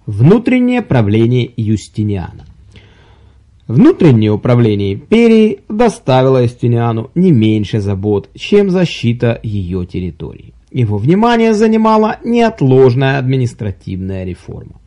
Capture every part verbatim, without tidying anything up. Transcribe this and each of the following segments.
Внутреннее правление Юстиниана. Внутреннее управление империей доставило Юстиниану не меньше забот, чем защита ее территории. Его внимание занимала неотложная административная реформа.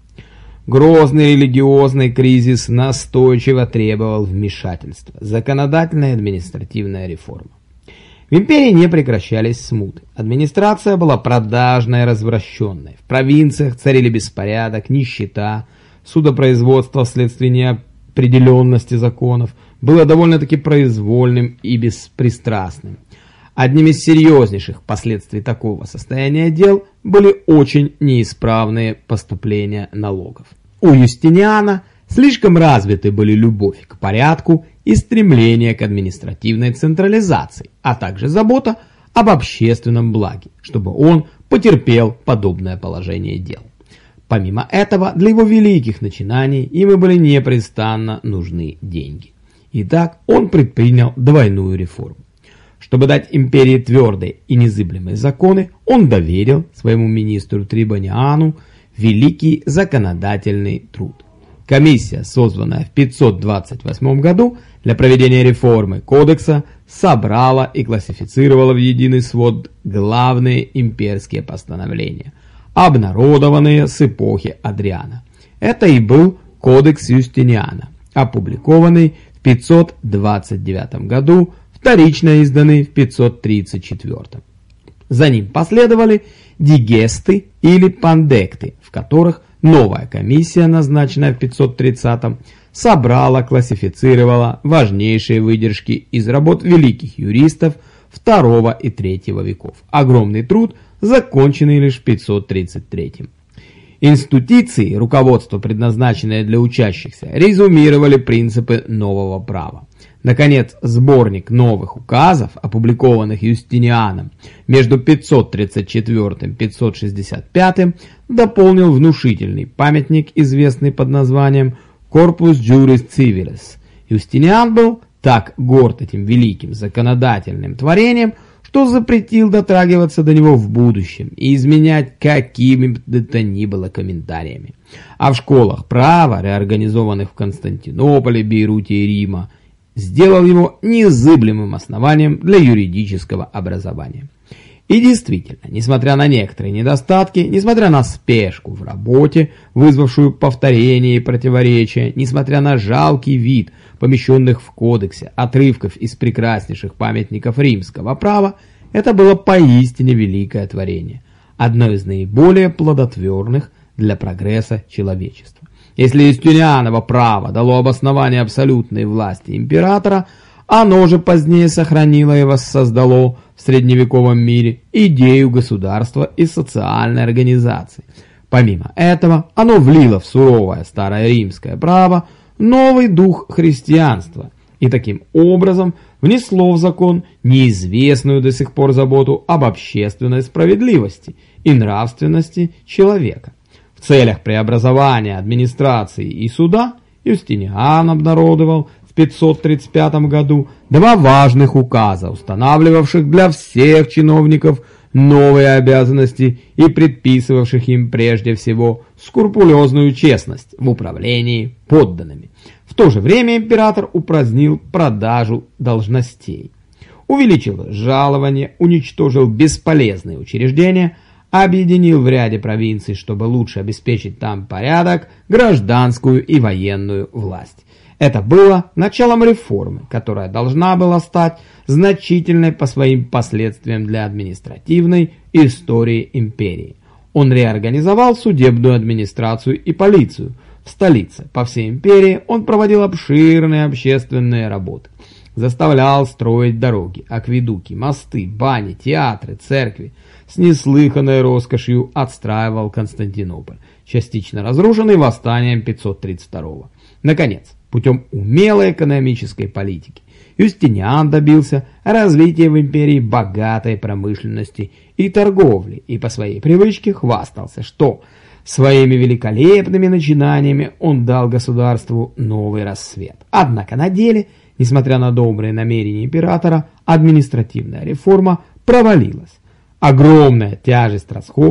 Грозный религиозный кризис настойчиво требовал вмешательства. Законодательная и административная реформа. В империи не прекращались смуты. Администрация была продажной и развращенной. В провинциях царили беспорядок, нищета, судопроизводство вследствие неопределенности законов было довольно-таки произвольным и беспристрастным. Одним из серьезнейших последствий такого состояния дел были очень неисправные поступления налогов. У Юстиниана слишком развиты были любовь к порядку и стремление к административной централизации, а также забота об общественном благе, чтобы он потерпел подобное положение дел. Помимо этого, для его великих начинаний ему были непрестанно нужны деньги. Итак, он предпринял двойную реформу. Чтобы дать империи твердые и незыблемые законы, он доверил своему министру Трибониану великий законодательный труд. Комиссия, созванная в пятьсот двадцать восьмом году для проведения реформы кодекса, собрала и классифицировала в единый свод главные имперские постановления, обнародованные с эпохи Адриана. Это и был Кодекс Юстиниана, опубликованный в пятьсот двадцать девятом году, вторично изданный в пятьсот тридцать четвёртом. За ним последовали дигесты или пандекты, в которых новая комиссия, назначенная в пятьсот тридцатом, собрала, классифицировала важнейшие выдержки из работ великих юристов второго и третьего веков. Огромный труд, законченный лишь в пятьсот тридцать третьем. Институции, руководство, предназначенное для учащихся, резюмировали принципы нового права. Наконец, сборник новых указов, опубликованных Юстинианом между пятьсот тридцать четвёртым и пятьсот шестьдесят пятым, дополнил внушительный памятник, известный под названием Corpus Juris Civilis. Юстиниан был так горд этим великим законодательным творением, что запретил дотрагиваться до него в будущем и изменять какими бы то ни было комментариями. А в школах права, реорганизованных в Константинополе, Бейруте и Рима, сделал его незыблемым основанием для юридического образования. И действительно, несмотря на некоторые недостатки, несмотря на спешку в работе, вызвавшую повторение и противоречия, несмотря на жалкий вид помещенных в кодексе отрывков из прекраснейших памятников римского права, это было поистине великое творение, одно из наиболее плодотворных для прогресса человечества. Если Юстинианово право дало обоснование абсолютной власти императора, оно же позднее сохранило и воссоздало в средневековом мире идею государства и социальной организации. Помимо этого, оно влило в суровое старое римское право новый дух христианства и таким образом внесло в закон неизвестную до сих пор заботу об общественной справедливости и нравственности человека. В целях преобразования администрации и суда Юстиниан обнародовал в пятьсот тридцать пятом году два важных указа, устанавливавших для всех чиновников новые обязанности и предписывавших им прежде всего скрупулезную честность в управлении подданными. В то же время император упразднил продажу должностей, увеличил жалования, уничтожил бесполезные учреждения, объединил в ряде провинций, чтобы лучше обеспечить там порядок, гражданскую и военную власть. Это было началом реформы, которая должна была стать значительной по своим последствиям для административной истории империи. Он реорганизовал судебную администрацию и полицию. В столице по всей империи он проводил обширные общественные работы. Заставлял строить дороги, акведуки, мосты, бани, театры, церкви. С неслыханной роскошью отстраивал Константинополь, частично разрушенный восстанием пятьсот тридцать второго. Наконец, путем умелой экономической политики, Юстиниан добился развития в империи богатой промышленности и торговли и по своей привычке хвастался, что своими великолепными начинаниями он дал государству новый рассвет. Однако на деле, несмотря на добрые намерения императора, административная реформа провалилась. Огромная тяжесть расходов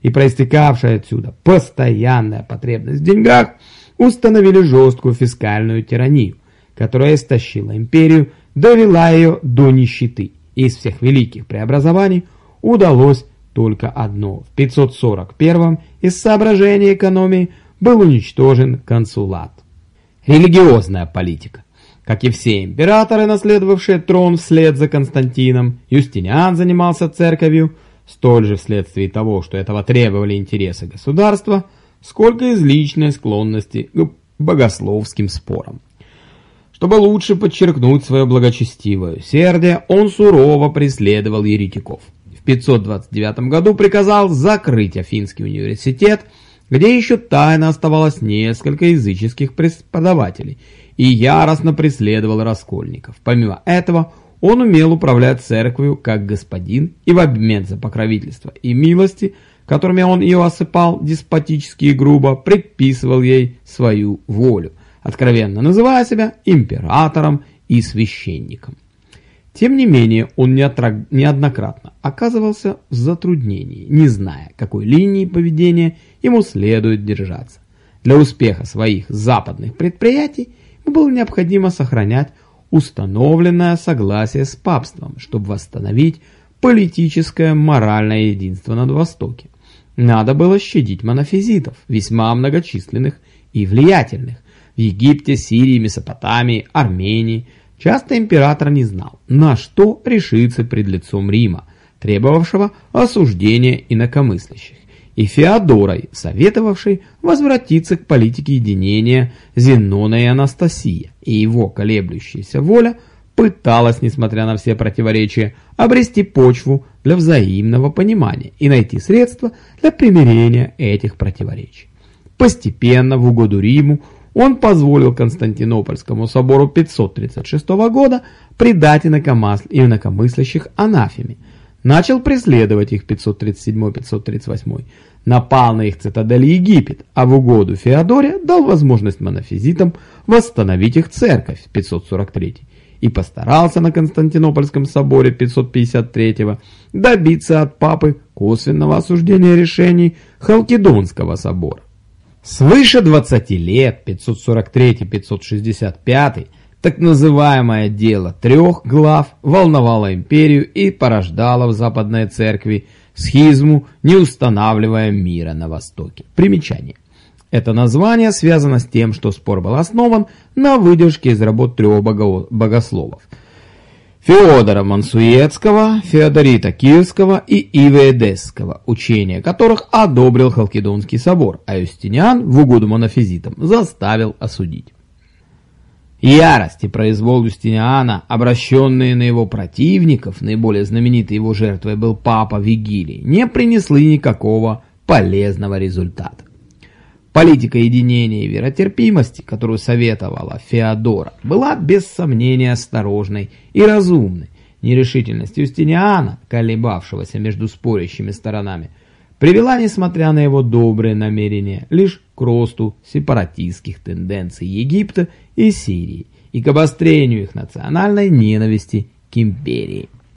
и проистекавшая отсюда постоянная потребность в деньгах установили жесткую фискальную тиранию, которая истощила империю, довела ее до нищеты. Из всех великих преобразований удалось только одно. В пятьсот сорок первом из соображений экономии был уничтожен консулат. Религиозная политика. Как и все императоры, наследовавшие трон вслед за Константином, Юстиниан занимался церковью столь же вследствие того, что этого требовали интересы государства, сколько из личной склонности к богословским спорам. Чтобы лучше подчеркнуть свое благочестивое усердие, он сурово преследовал еретиков. В пятьсот двадцать девятом году приказал закрыть Афинский университет, где еще тайно оставалось несколько языческих преподавателей, и яростно преследовал раскольников. Помимо этого, он умел управлять церковью как господин, и в обмен за покровительство и милости, которыми он ее осыпал деспотически и грубо, предписывал ей свою волю, откровенно называя себя императором и священником. Тем не менее, он неоднократно оказывался в затруднении, не зная, какой линии поведения ему следует держаться. Для успеха своих западных предприятий ему было необходимо сохранять установленное согласие с папством, чтобы восстановить политическое моральное единство на Востоке. Надо было щадить монофизитов, весьма многочисленных и влиятельных, в Египте, Сирии, Месопотамии, Армении. Часто император не знал, на что решиться пред лицом Рима, требовавшего осуждения инакомыслящих, и Феодорой, советовавшей возвратиться к политике единения Зенона и Анастасия, и его колеблющаяся воля пыталась, несмотря на все противоречия, обрести почву для взаимного понимания и найти средства для примирения этих противоречий. Постепенно, в угоду Риму, он позволил Константинопольскому собору пятьсот тридцать шестого года предать инакомыслящих анафеме, начал преследовать их в пятьсот тридцать седьмом — пятьсот тридцать восьмом, напал на их цитадель Египет, а в угоду Феодоре дал возможность монофизитам восстановить их церковь в пятьсот сорок третьем и постарался на Константинопольском соборе пятьсот пятьдесят третьего добиться от папы косвенного осуждения решений Халкидонского собора. Свыше двадцати лет, пятьсот сорок третий — пятьсот шестьдесят пятый, так называемое дело трех глав волновало империю и порождало в Западной Церкви схизму, не устанавливая мира на Востоке. Примечание. Это название связано с тем, что спор был основан на выдержке из работ трех богословов: Феодора Мансуетского, Феодорита Киевского и Ивы Эдесского, учение которых одобрил Халкидонский собор, а Юстиниан в угоду монофизитам заставил осудить. Ярость и произвол Юстиниана, обращенные на его противников, наиболее знаменитой его жертвой был папа Вигилий, не принесли никакого полезного результата. Политика единения и веротерпимости, которую советовала Феодора, была без сомнения осторожной и разумной. Нерешительность Юстиниана, колебавшегося между спорящими сторонами, привела, несмотря на его добрые намерения, лишь к росту сепаратистских тенденций Египта и Сирии и к обострению их национальной ненависти к империи.